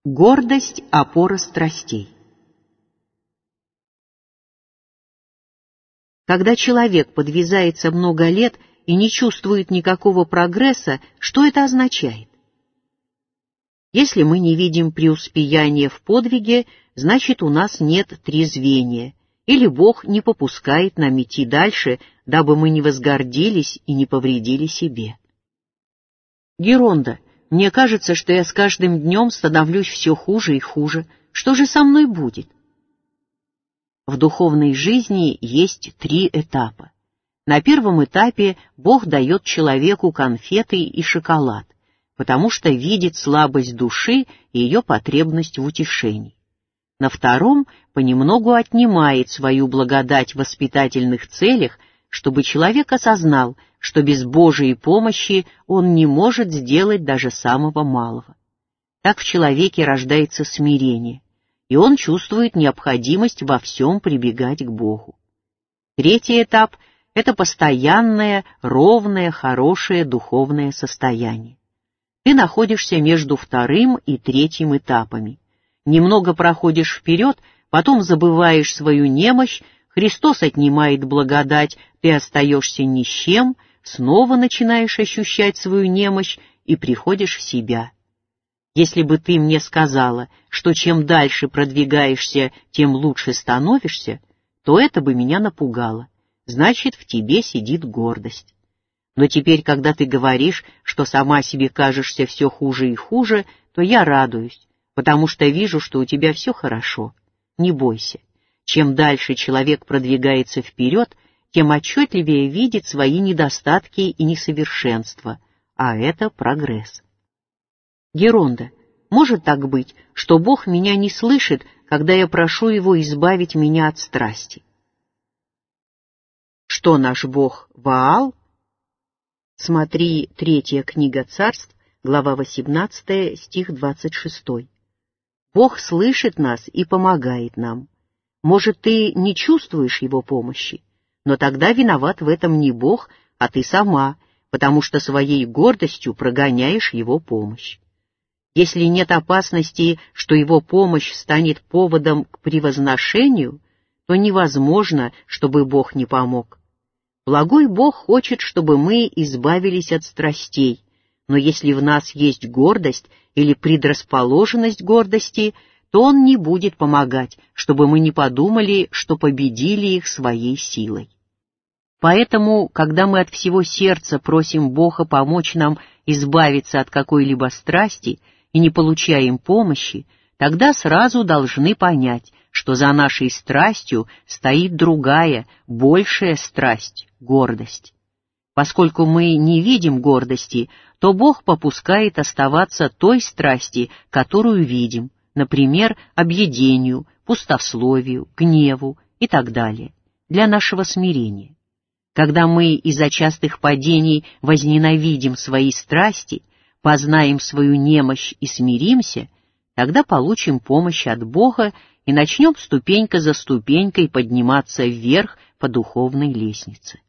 Гордость – опора страстей. Когда человек подвязается много лет и не чувствует никакого прогресса, что это означает? Если мы не видим преуспеяния в подвиге, значит, у нас нет трезвения, или Бог не попускает нам идти дальше, дабы мы не возгордились и не повредили себе. Геронда, мне кажется, что я с каждым днем становлюсь все хуже и хуже. Что же со мной будет? В духовной жизни есть 3 этапа. На первом этапе Бог дает человеку конфеты и шоколад, потому что видит слабость души и ее потребность в утешении. На втором понемногу отнимает свою благодать в воспитательных целях, чтобы человек осознал, что без Божией помощи он не может сделать даже самого малого. Так в человеке рождается смирение, и он чувствует необходимость во всем прибегать к Богу. Третий этап — это постоянное, ровное, хорошее духовное состояние. Ты находишься между вторым и третьим этапами. Немного проходишь вперед, потом забываешь свою немощь, Христос отнимает благодать, ты остаешься ни с чем, снова начинаешь ощущать свою немощь и приходишь в себя. Если бы ты мне сказала, что чем дальше продвигаешься, тем лучше становишься, то это бы меня напугало. Значит, в тебе сидит гордость. Но теперь, когда ты говоришь, что сама себе кажешься все хуже и хуже, то я радуюсь, потому что вижу, что у тебя все хорошо. Не бойся. Чем дальше человек продвигается вперед, тем отчетливее видит свои недостатки и несовершенства, а это прогресс. Геронда, может так быть, что Бог меня не слышит, когда я прошу Его избавить меня от страсти? Что наш Бог Ваал? Смотри, 3 книга Царств, глава 18, стих 26. Бог слышит нас и помогает нам. Может, ты не чувствуешь Его помощи, но тогда виноват в этом не Бог, а ты сама, потому что своей гордостью прогоняешь Его помощь. Если нет опасности, что Его помощь станет поводом к превозношению, то невозможно, чтобы Бог не помог. Благой Бог хочет, чтобы мы избавились от страстей, но если в нас есть гордость или предрасположенность гордости, то Он не будет помогать, чтобы мы не подумали, что победили их своей силой. Поэтому, когда мы от всего сердца просим Бога помочь нам избавиться от какой-либо страсти и не получаем помощи, тогда сразу должны понять, что за нашей страстью стоит другая, большая страсть — гордость. Поскольку мы не видим гордости, то Бог попускает оставаться той страсти, которую видим, например, объедению, пустословию, гневу и так далее, для нашего смирения. Когда мы из-за частых падений возненавидим свои страсти, познаем свою немощь и смиримся, тогда получим помощь от Бога и начнем ступенька за ступенькой подниматься вверх по духовной лестнице.